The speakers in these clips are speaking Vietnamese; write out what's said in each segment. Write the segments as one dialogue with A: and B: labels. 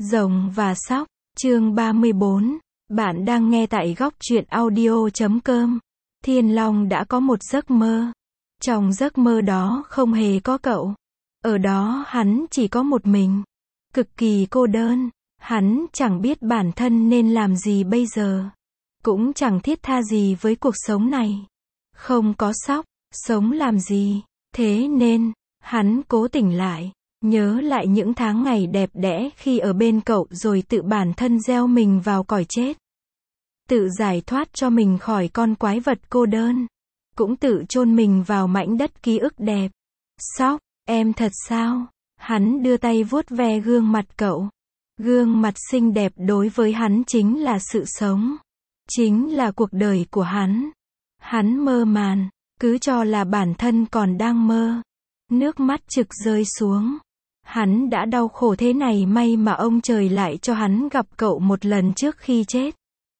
A: Rồng và Sóc, chương 34. Bạn đang nghe tại góc truyện audio.com. Thiên Long đã có một giấc mơ. Trong giấc mơ đó không hề có cậu. Ở đó hắn chỉ có một mình. Cực kỳ cô đơn. Hắn chẳng biết bản thân nên làm gì bây giờ. Cũng chẳng thiết tha gì với cuộc sống này. Không có Sóc, sống làm gì? Thế nên, hắn cố tỉnh lại. Nhớ lại những tháng ngày đẹp đẽ khi ở bên cậu rồi tự bản thân gieo mình vào cõi chết. Tự giải thoát cho mình khỏi con quái vật cô đơn. Cũng tự chôn mình vào mảnh đất ký ức đẹp. Sóc, em thật sao? Hắn đưa tay vuốt ve gương mặt cậu. Gương mặt xinh đẹp đối với hắn chính là sự sống. Chính là cuộc đời của hắn. Hắn mơ màn, cứ cho là bản thân còn đang mơ. Nước mắt trực rơi xuống. Hắn đã đau khổ thế này, may mà ông trời lại cho hắn gặp cậu một lần trước khi chết.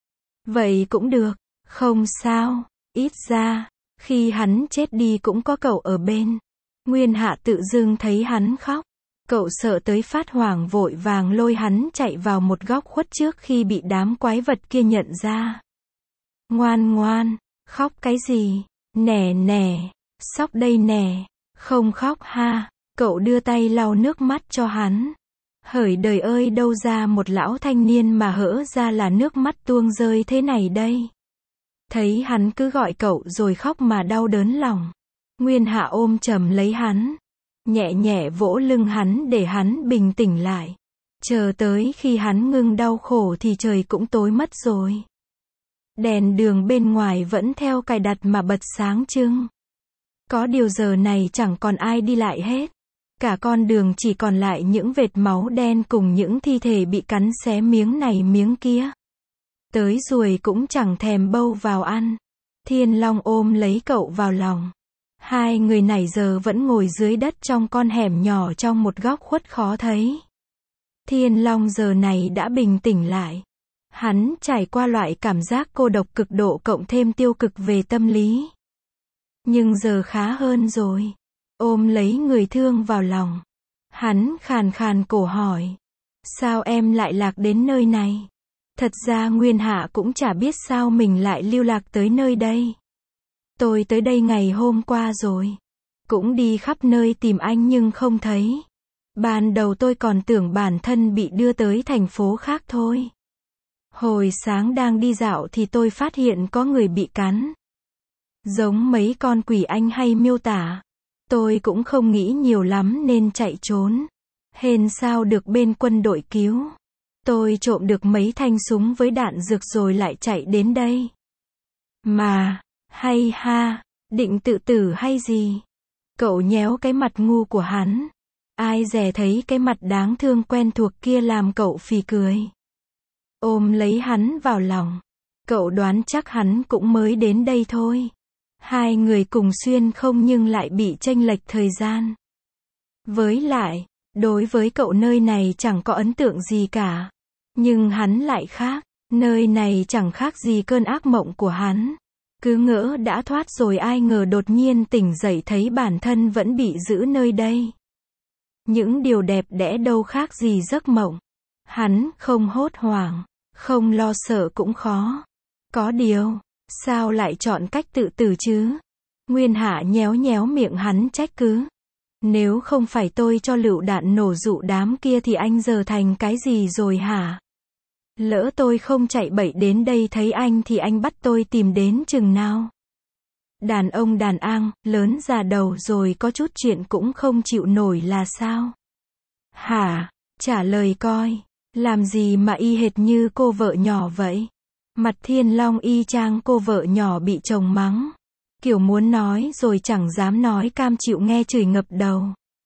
A: Vậy cũng được, không sao, ít ra, khi hắn chết đi cũng có cậu ở bên. Nguyên Hạ tự dưng thấy hắn khóc. Cậu sợ tới phát hoảng vội vàng lôi hắn chạy vào một góc khuất trước khi bị đám quái vật kia nhận ra. Ngoan ngoan, khóc cái gì? Nè nè, Sóc đây nè. Không khóc ha. Cậu đưa tay lau nước mắt cho hắn. Hỡi đời ơi, đâu ra một lão thanh niên mà hỡ ra là nước mắt tuông rơi thế này đây. Thấy hắn cứ gọi cậu rồi khóc mà đau đớn lòng. Nguyên Hạ ôm chầm lấy hắn. Nhẹ nhẹ vỗ lưng hắn để hắn bình tĩnh lại. Chờ tới khi hắn ngưng đau khổ thì trời cũng tối mất rồi. Đèn đường bên ngoài vẫn theo cài đặt mà bật sáng trưng. Có điều giờ này chẳng còn ai đi lại hết. Cả con đường chỉ còn lại những vệt máu đen cùng những thi thể bị cắn xé miếng này miếng kia. Tới ruồi cũng chẳng thèm bâu vào ăn. Thiên Long ôm lấy cậu vào lòng. Hai người này giờ vẫn ngồi dưới đất trong con hẻm nhỏ trong một góc khuất khó thấy. Thiên Long giờ này đã bình tĩnh lại. Hắn trải qua loại cảm giác cô độc cực độ cộng thêm tiêu cực về tâm lý. Nhưng giờ khá hơn rồi. Ôm lấy người thương vào lòng. Hắn khàn khàn cổ hỏi. Sao em lại lạc đến nơi này? Thật ra Nguyên Hạ cũng chả biết sao mình lại lưu lạc tới nơi đây. Tôi tới đây ngày hôm qua rồi. Cũng đi khắp nơi tìm anh nhưng không thấy. Ban đầu tôi còn tưởng bản thân bị đưa tới thành phố khác thôi. Hồi sáng đang đi dạo thì tôi phát hiện có người bị cắn. Giống mấy con quỷ anh hay miêu tả. Tôi cũng không nghĩ nhiều lắm nên chạy trốn. Hên sao được bên quân đội cứu. Tôi trộm được mấy thanh súng với đạn dược rồi lại chạy đến đây. Mà, hay ha, định tự tử hay gì? Cậu nhéo cái mặt ngu của hắn. Ai dè thấy cái mặt đáng thương quen thuộc kia làm cậu phì cười. Ôm lấy hắn vào lòng. Cậu đoán chắc hắn cũng mới đến đây thôi. Hai người cùng xuyên không nhưng lại bị chênh lệch thời gian. Với lại, đối với cậu nơi này chẳng có ấn tượng gì cả. Nhưng hắn lại khác. Nơi này chẳng khác gì cơn ác mộng của hắn. Cứ ngỡ đã thoát rồi ai ngờ đột nhiên tỉnh dậy thấy bản thân vẫn bị giữ nơi đây. Những điều đẹp đẽ đâu khác gì giấc mộng. Hắn không hốt hoảng, không lo sợ cũng khó. Có điều, sao lại chọn cách tự tử chứ? Nguyên Hạ nhéo nhéo miệng hắn trách cứ. Nếu không phải tôi cho lựu đạn nổ dụ đám kia thì anh giờ thành cái gì rồi hả? Lỡ tôi không chạy bậy đến đây thấy anh thì anh bắt tôi tìm đến chừng nào? Đàn ông đàn ang, lớn già đầu rồi có chút chuyện cũng không chịu nổi là sao? Hả? Trả lời coi. Làm gì mà y hệt như cô vợ nhỏ vậy? Mặt Thiên Long y chang cô vợ nhỏ bị chồng mắng. Kiểu muốn nói rồi chẳng dám nói, cam chịu nghe chửi ngập đầu.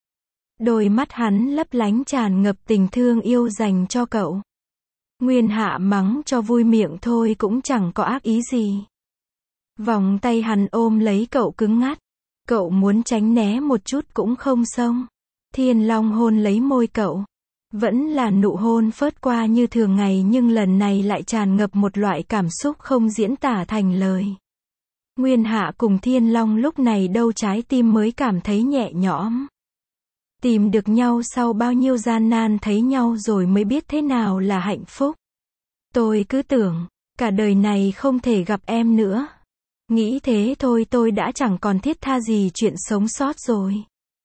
A: Đôi mắt hắn lấp lánh tràn ngập tình thương yêu dành cho cậu. Nguyên Hạ mắng cho vui miệng thôi cũng chẳng có ác ý gì. Vòng tay hắn ôm lấy cậu cứng ngắt. Cậu muốn tránh né một chút cũng không xong. Thiên Long hôn lấy môi cậu. Vẫn là nụ hôn phớt qua như thường ngày nhưng lần này lại tràn ngập một loại cảm xúc không diễn tả thành lời. Nguyên Hạ cùng Thiên Long lúc này đâu trái tim mới cảm thấy nhẹ nhõm. Tìm được nhau sau bao nhiêu gian nan thấy nhau rồi mới biết thế nào là hạnh phúc. Tôi cứ tưởng, cả đời này không thể gặp em nữa. Nghĩ thế thôi tôi đã chẳng còn thiết tha gì chuyện sống sót rồi.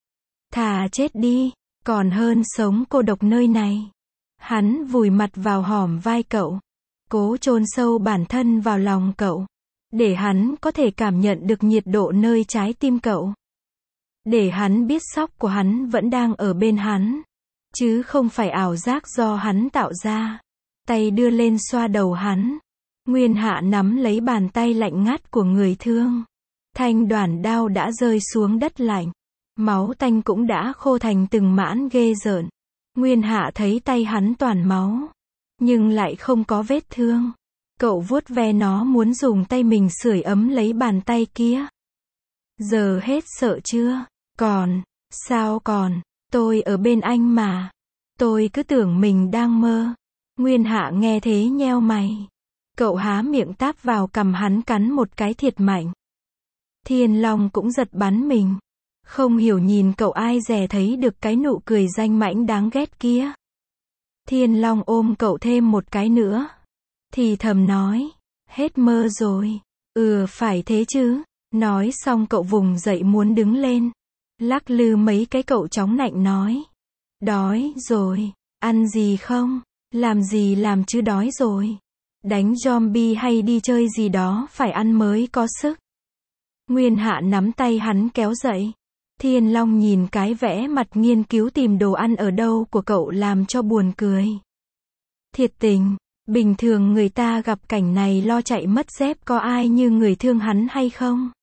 A: Thà chết đi, còn hơn sống cô độc nơi này. Hắn vùi mặt vào hõm vai cậu, cố chôn sâu bản thân vào lòng cậu, để hắn có thể cảm nhận được nhiệt độ nơi trái tim cậu. Để hắn biết sóc của hắn vẫn đang ở bên hắn, chứ không phải ảo giác do hắn tạo ra. Tay đưa lên xoa đầu hắn. Nguyên Hạ nắm lấy bàn tay lạnh ngắt của người thương. Thanh đoản đao đã rơi xuống đất lạnh. Máu tanh cũng đã khô thành từng mãn ghê rợn. Nguyên Hạ thấy tay hắn toàn máu, nhưng lại không có vết thương. Cậu vuốt ve nó muốn dùng tay mình sưởi ấm lấy bàn tay kia. Giờ hết sợ chưa? Còn, sao còn, tôi ở bên anh mà. Tôi cứ tưởng mình đang mơ. Nguyên Hạ nghe thế nheo mày. Cậu há miệng táp vào cằm hắn cắn một cái thiệt mạnh. Thiên Long cũng giật bắn mình. Không hiểu nhìn cậu ai dè thấy được cái nụ cười danh mãnh đáng ghét kia. Thiên Long ôm cậu thêm một cái nữa. Thì thầm nói, hết mơ rồi. Phải thế chứ. Nói xong cậu vùng dậy muốn đứng lên. Lắc lư mấy cái cậu chóng nạnh nói. Đói rồi, ăn gì không? Làm gì làm chứ đói rồi. Đánh zombie hay đi chơi gì đó phải ăn mới có sức. Nguyên Hạ nắm tay hắn kéo dậy. Thiên Long nhìn cái vẻ mặt nghiên cứu tìm đồ ăn ở đâu của cậu làm cho buồn cười. Thiệt tình, bình thường người ta gặp cảnh này lo chạy mất dép có ai như người thương hắn hay không?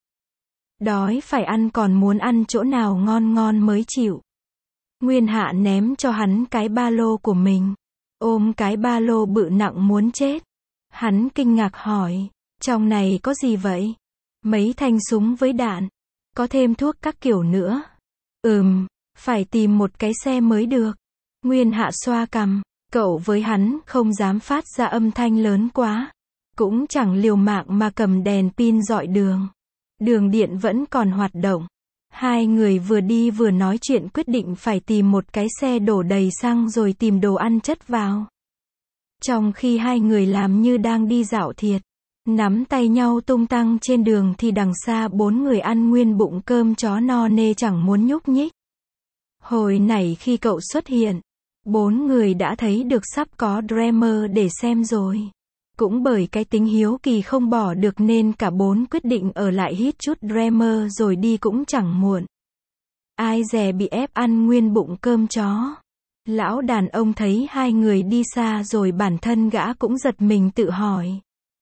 A: Đói phải ăn còn muốn ăn chỗ nào ngon ngon mới chịu. Nguyên Hạ ném cho hắn cái ba lô của mình. Ôm cái ba lô bự nặng muốn chết. Hắn kinh ngạc hỏi, trong này có gì vậy? Mấy thanh súng với đạn. Có thêm thuốc các kiểu nữa. Phải tìm một cái xe mới được. Nguyên Hạ xoa cằm, cậu với hắn không dám phát ra âm thanh lớn quá. Cũng chẳng liều mạng mà cầm đèn pin dọi đường. Đường điện vẫn còn hoạt động. Hai người vừa đi vừa nói chuyện quyết định phải tìm một cái xe đổ đầy xăng rồi tìm đồ ăn chất vào. Trong khi hai người làm như đang đi dạo thiệt, nắm tay nhau tung tăng trên đường thì đằng xa bốn người ăn nguyên bụng cơm chó no nê chẳng muốn nhúc nhích. Hồi nãy khi cậu xuất hiện, bốn người đã thấy được sắp có Dreamer để xem rồi. Cũng bởi cái tính hiếu kỳ không bỏ được nên cả bốn quyết định ở lại hít chút Dreamer rồi đi cũng chẳng muộn. Ai dè bị ép ăn nguyên bụng cơm chó. Lão đàn ông thấy hai người đi xa rồi bản thân gã cũng giật mình tự hỏi.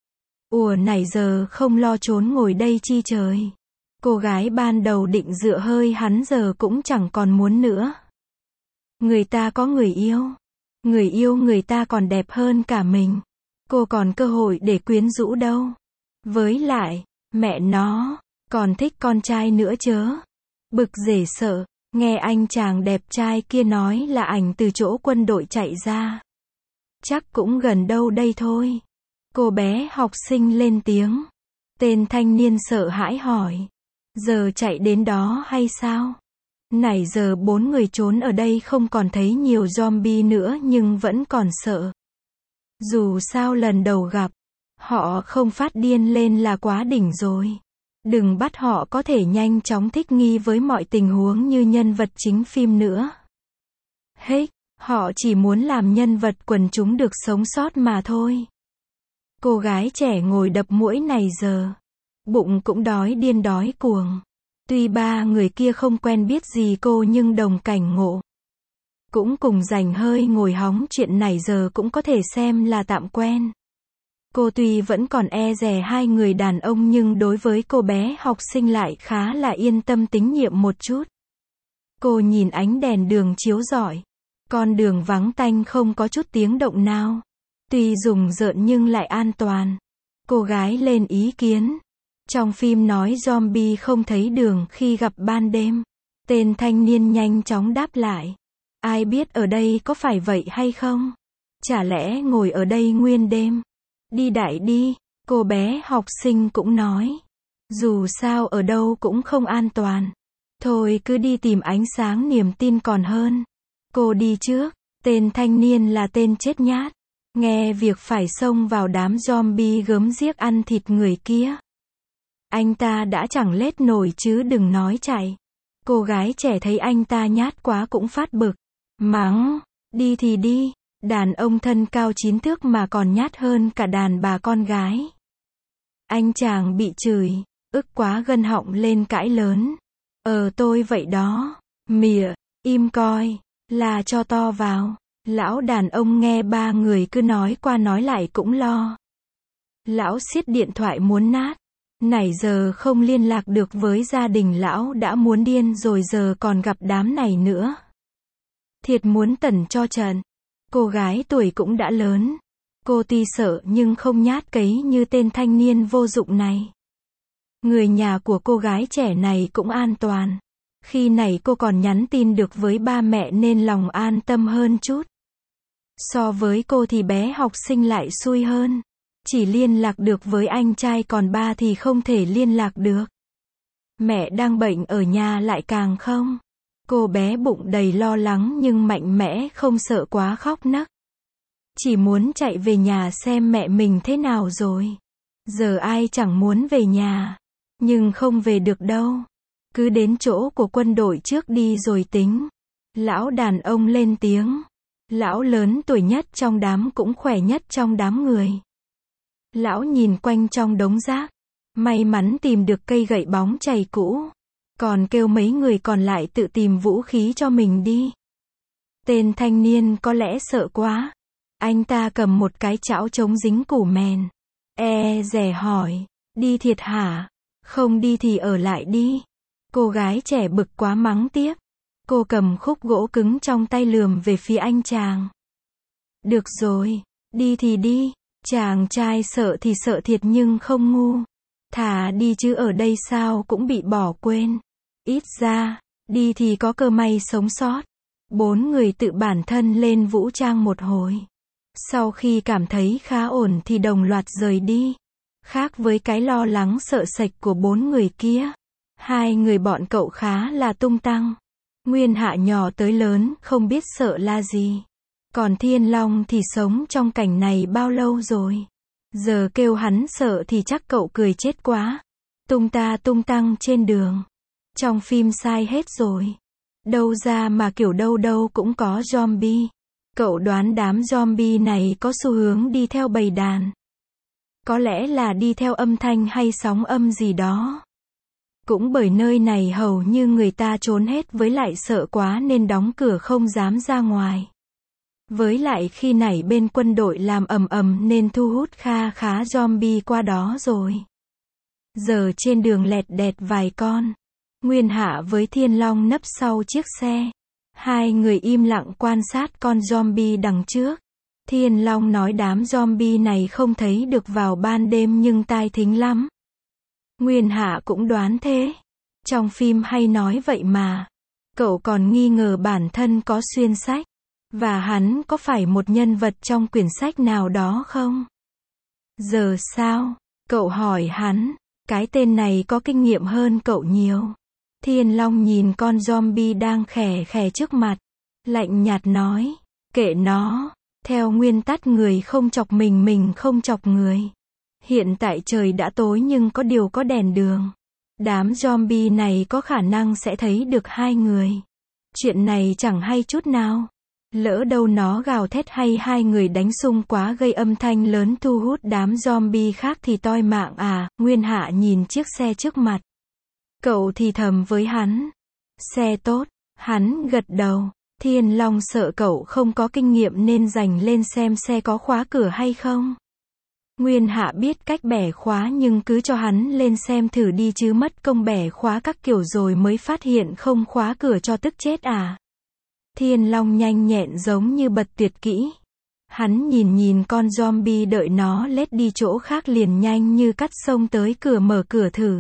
A: Nãy giờ không lo trốn ngồi đây chi trời. Cô gái ban đầu định dựa hơi hắn giờ cũng chẳng còn muốn nữa. Người ta có người yêu. Người yêu người ta còn đẹp hơn cả mình. Cô còn cơ hội để quyến rũ đâu. Với lại, mẹ nó, còn thích con trai nữa chớ. Bực rể sợ, nghe anh chàng đẹp trai kia nói là ảnh từ chỗ quân đội chạy ra. Chắc cũng gần đâu đây thôi. Cô bé học sinh lên tiếng. Tên thanh niên sợ hãi hỏi. Giờ chạy đến đó hay sao? Nãy giờ bốn người trốn ở đây không còn thấy nhiều zombie nữa nhưng vẫn còn sợ. Dù sao lần đầu gặp, họ không phát điên lên là quá đỉnh rồi. Đừng bắt họ có thể nhanh chóng thích nghi với mọi tình huống như nhân vật chính phim nữa. Họ chỉ muốn làm nhân vật quần chúng được sống sót mà thôi. Cô gái trẻ ngồi đập muỗi này giờ. Bụng cũng đói điên đói cuồng. Tuy ba người kia không quen biết gì cô nhưng đồng cảnh ngộ. Cũng cùng dành hơi ngồi hóng chuyện này giờ cũng có thể xem là tạm quen. Cô tuy vẫn còn e dè hai người đàn ông nhưng đối với cô bé học sinh lại khá là yên tâm tín nhiệm một chút. Cô nhìn ánh đèn đường chiếu rọi. Con đường vắng tanh không có chút tiếng động nào. Tuy rùng rợn nhưng lại an toàn. Cô gái lên ý kiến. Trong phim nói zombie không thấy đường khi gặp ban đêm. Tên thanh niên nhanh chóng đáp lại. Ai biết ở đây có phải vậy hay không? Chả lẽ ngồi ở đây nguyên đêm? Đi đại đi, cô bé học sinh cũng nói. Dù sao ở đâu cũng không an toàn. Thôi cứ đi tìm ánh sáng niềm tin còn hơn. Cô đi trước. Tên thanh niên là tên chết nhát. Nghe việc phải xông vào đám zombie gớm ghiếc ăn thịt người kia. Anh ta đã chẳng lết nổi chứ đừng nói chạy. Cô gái trẻ thấy anh ta nhát quá cũng phát bực. Mắng, đi thì đi, đàn ông thân cao 9 thước mà còn nhát hơn cả đàn bà con gái. Anh chàng bị chửi, ức quá gân họng lên cãi lớn. Tôi vậy đó, mỉa, im coi, là cho to vào. Lão đàn ông nghe ba người cứ nói qua nói lại cũng lo. Lão siết điện thoại muốn nát. Nãy giờ không liên lạc được với gia đình lão đã muốn điên rồi giờ còn gặp đám này nữa. Thiệt muốn tẩn cho trận. Cô gái tuổi cũng đã lớn. Cô tuy sợ nhưng không nhát cấy như tên thanh niên vô dụng này. Người nhà của cô gái trẻ này cũng an toàn. Khi này cô còn nhắn tin được với ba mẹ nên lòng an tâm hơn chút. So với cô thì bé học sinh lại xui hơn. Chỉ liên lạc được với anh trai còn ba thì không thể liên lạc được. Mẹ đang bệnh ở nhà lại càng không. Cô bé bụng đầy lo lắng nhưng mạnh mẽ không sợ quá khóc nấc. Chỉ muốn chạy về nhà xem mẹ mình thế nào rồi. Giờ ai chẳng muốn về nhà. Nhưng không về được đâu. Cứ đến chỗ của quân đội trước đi rồi tính. Lão đàn ông lên tiếng. Lão lớn tuổi nhất trong đám cũng khỏe nhất trong đám người. Lão nhìn quanh trong đống rác. May mắn tìm được cây gậy bóng chày cũ. Còn kêu mấy người còn lại tự tìm vũ khí cho mình đi. Tên thanh niên có lẽ sợ quá. Anh ta cầm một cái chảo chống dính củ mèn. Dè hỏi. Đi thiệt hả? Không đi thì ở lại đi. Cô gái trẻ bực quá mắng tiếp. Cô cầm khúc gỗ cứng trong tay lườm về phía anh chàng. Được rồi. Đi thì đi. Chàng trai sợ thì sợ thiệt nhưng không ngu. Thà đi chứ ở đây sao cũng bị bỏ quên. Ít ra, đi thì có cơ may sống sót. 4 người tự bản thân lên vũ trang một hồi. Sau khi cảm thấy khá ổn thì đồng loạt rời đi. Khác với cái lo lắng sợ sệt của 4 người kia. 2 người bọn cậu khá là tung tăng. Nguyên Hạ nhỏ tới lớn không biết sợ la gì. Còn Thiên Long thì sống trong cảnh này bao lâu rồi. Giờ kêu hắn sợ thì chắc cậu cười chết quá. Tung ta tung tăng trên đường. Trong phim sai hết rồi. Đâu ra mà kiểu đâu đâu cũng có zombie. Cậu đoán đám zombie này có xu hướng đi theo bầy đàn. Có lẽ là đi theo âm thanh hay sóng âm gì đó. Cũng bởi nơi này hầu như người ta trốn hết với lại sợ quá nên đóng cửa không dám ra ngoài. Với lại khi nãy bên quân đội làm ầm ầm nên thu hút kha khá zombie qua đó rồi. Giờ trên đường lẹt đẹt vài con. Nguyên Hạ với Thiên Long nấp sau chiếc xe. 2 người im lặng quan sát con zombie đằng trước. Thiên Long nói đám zombie này không thấy được vào ban đêm nhưng tai thính lắm. Nguyên Hạ cũng đoán thế. Trong phim hay nói vậy mà. Cậu còn nghi ngờ bản thân có xuyên sách. Và hắn có phải một nhân vật trong quyển sách nào đó không? Giờ sao? Cậu hỏi hắn. Cái tên này có kinh nghiệm hơn cậu nhiều. Thiên Long nhìn con zombie đang khè khè trước mặt. Lạnh nhạt nói. Kệ nó. Theo nguyên tắc người không chọc mình không chọc người. Hiện tại trời đã tối nhưng có điều có đèn đường. Đám zombie này có khả năng sẽ thấy được 2 người. Chuyện này chẳng hay chút nào. Lỡ đâu nó gào thét hay 2 người đánh xung quá gây âm thanh lớn thu hút đám zombie khác thì toi mạng à. Nguyên Hạ nhìn chiếc xe trước mặt. Cậu thì thầm với hắn. Xe tốt. Hắn gật đầu. Thiên Long sợ cậu không có kinh nghiệm nên dành lên xem xe có khóa cửa hay không. Nguyên Hạ biết cách bẻ khóa nhưng cứ cho hắn lên xem thử đi chứ mất công bẻ khóa các kiểu rồi mới phát hiện không khóa cửa cho tức chết à. Thiên Long nhanh nhẹn giống như bật tuyệt kỹ. Hắn nhìn con zombie đợi nó lết đi chỗ khác liền nhanh như cắt xông tới cửa mở cửa thử.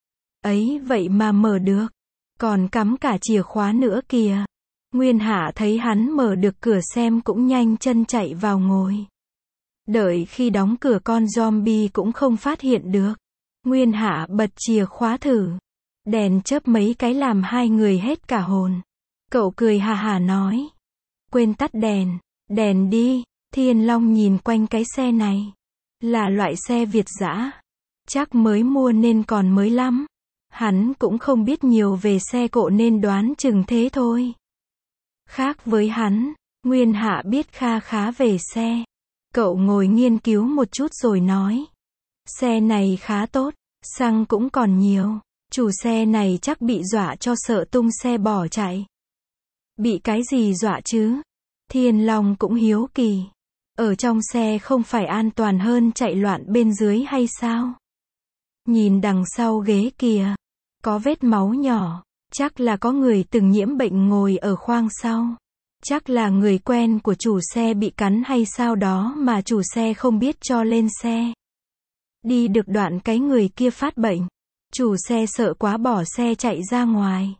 A: Ấy vậy mà mở được. Còn cắm cả chìa khóa nữa kìa. Nguyên Hạ thấy hắn mở được cửa xem cũng nhanh chân chạy vào ngồi. Đợi khi đóng cửa con zombie cũng không phát hiện được. Nguyên Hạ bật chìa khóa thử. Đèn chớp mấy cái làm hai người hết cả hồn. Cậu cười hà hà nói. Quên tắt đèn. Đèn đi. Thiên Long nhìn quanh cái xe này. Là loại xe Việt dã. Chắc mới mua nên còn mới lắm. Hắn cũng không biết nhiều về xe cộ nên đoán chừng thế thôi. Khác với hắn, Nguyên Hạ biết kha khá về xe. Cậu ngồi nghiên cứu một chút rồi nói. Xe này khá tốt, xăng cũng còn nhiều. Chủ xe này chắc bị dọa cho sợ tung xe bỏ chạy. Bị cái gì dọa chứ? Thiên Long cũng hiếu kỳ. Ở trong xe không phải an toàn hơn chạy loạn bên dưới hay sao? Nhìn đằng sau ghế kìa. Có vết máu nhỏ. Chắc là có người từng nhiễm bệnh ngồi ở khoang sau. Chắc là người quen của chủ xe bị cắn hay sao đó mà chủ xe không biết cho lên xe. Đi được đoạn cái người kia phát bệnh. Chủ xe sợ quá bỏ xe chạy ra ngoài.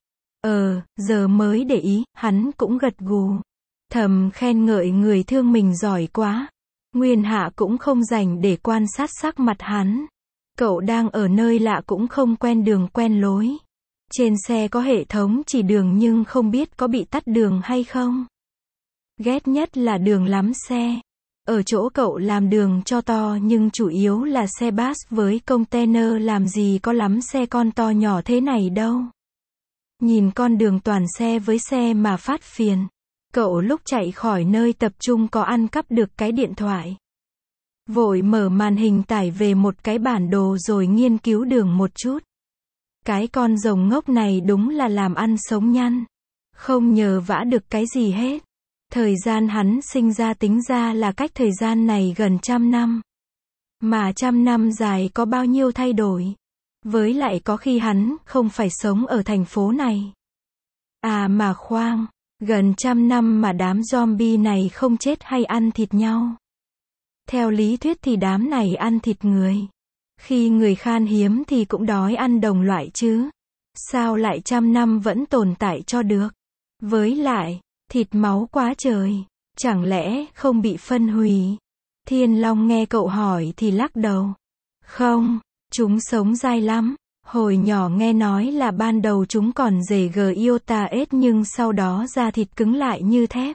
A: Giờ mới để ý, hắn cũng gật gù. Thầm khen ngợi người thương mình giỏi quá. Nguyên Hạ cũng không rảnh để quan sát sắc mặt hắn. Cậu đang ở nơi lạ cũng không quen đường quen lối. Trên xe có hệ thống chỉ đường nhưng không biết có bị tắt đường hay không. Ghét nhất là đường lắm xe. Ở chỗ cậu làm đường cho to nhưng chủ yếu là xe bus với container làm gì có lắm xe con to nhỏ thế này đâu. Nhìn con đường toàn xe với xe mà phát phiền. Cậu lúc chạy khỏi nơi tập trung có ăn cắp được cái điện thoại. Vội mở màn hình tải về một cái bản đồ rồi nghiên cứu đường một chút. Cái con rồng ngốc này đúng là làm ăn sống nhăn. Không nhờ vả được cái gì hết. Thời gian hắn sinh ra tính ra là cách thời gian này gần 100 năm. Mà 100 năm dài có bao nhiêu thay đổi. Với lại có khi hắn không phải sống ở thành phố này. À mà khoan, gần 100 năm mà đám zombie này không chết hay ăn thịt nhau. Theo lý thuyết thì đám này ăn thịt người. Khi người khan hiếm thì cũng đói ăn đồng loại chứ. Sao lại 100 năm vẫn tồn tại cho được? Với lại, thịt máu quá trời. Chẳng lẽ không bị phân hủy? Thiên Long nghe cậu hỏi thì lắc đầu. Không, chúng sống dai lắm. Hồi nhỏ nghe nói là ban đầu chúng còn rễ iota S nhưng sau đó da thịt cứng lại như thép.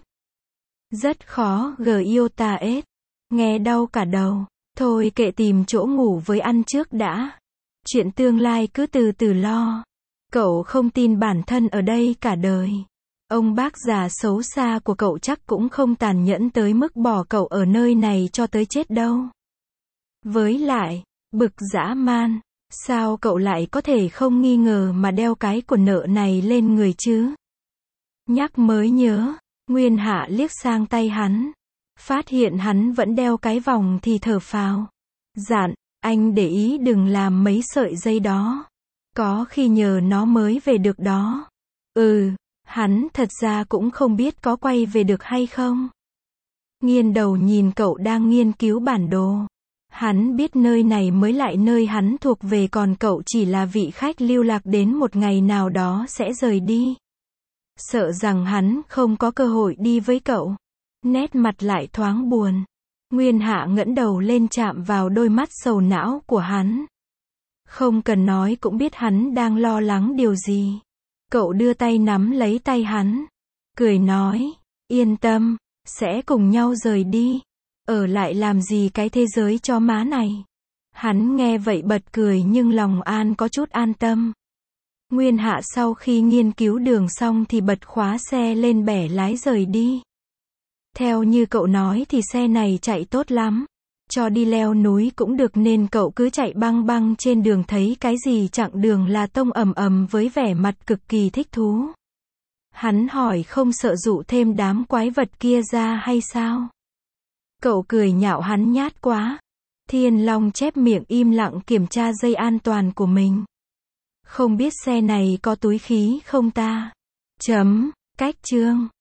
A: Rất khó iota S. Nghe đau cả đầu. Thôi kệ tìm chỗ ngủ với ăn trước đã. Chuyện tương lai cứ từ từ lo. Cậu không tin bản thân ở đây cả đời. Ông bác già xấu xa của cậu chắc cũng không tàn nhẫn tới mức bỏ cậu ở nơi này cho tới chết đâu. Với lại, bực dã man, sao cậu lại có thể không nghi ngờ mà đeo cái quần nợ này lên người chứ? Nhắc mới nhớ, Nguyên Hạ liếc sang tay hắn. Phát hiện hắn vẫn đeo cái vòng thì thở phào. Dặn, anh để ý đừng làm mấy sợi dây đó. Có khi nhờ nó mới về được đó. Hắn thật ra cũng không biết có quay về được hay không. Nghiêng đầu nhìn cậu đang nghiên cứu bản đồ. Hắn biết nơi này mới lại nơi hắn thuộc về còn cậu chỉ là vị khách lưu lạc đến một ngày nào đó sẽ rời đi. Sợ rằng hắn không có cơ hội đi với cậu. Nét mặt lại thoáng buồn. Nguyên Hạ ngẩng đầu lên chạm vào đôi mắt sầu não của hắn. Không cần nói cũng biết hắn đang lo lắng điều gì. Cậu đưa tay nắm lấy tay hắn. Cười nói, yên tâm, sẽ cùng nhau rời đi. Ở lại làm gì cái thế giới cho má này. Hắn nghe vậy bật cười nhưng lòng an có chút an tâm. Nguyên Hạ sau khi nghiên cứu đường xong thì bật khóa xe lên bẻ lái rời đi. Theo như cậu nói thì xe này chạy tốt lắm. Cho đi leo núi cũng được nên cậu cứ chạy băng băng trên đường thấy cái gì chặng đường là tông ầm ầm với vẻ mặt cực kỳ thích thú. Hắn hỏi không sợ dụ thêm đám quái vật kia ra hay sao? Cậu cười nhạo hắn nhát quá. Thiên Long chép miệng im lặng kiểm tra dây an toàn của mình. Không biết xe này có túi khí không ta? Cách chương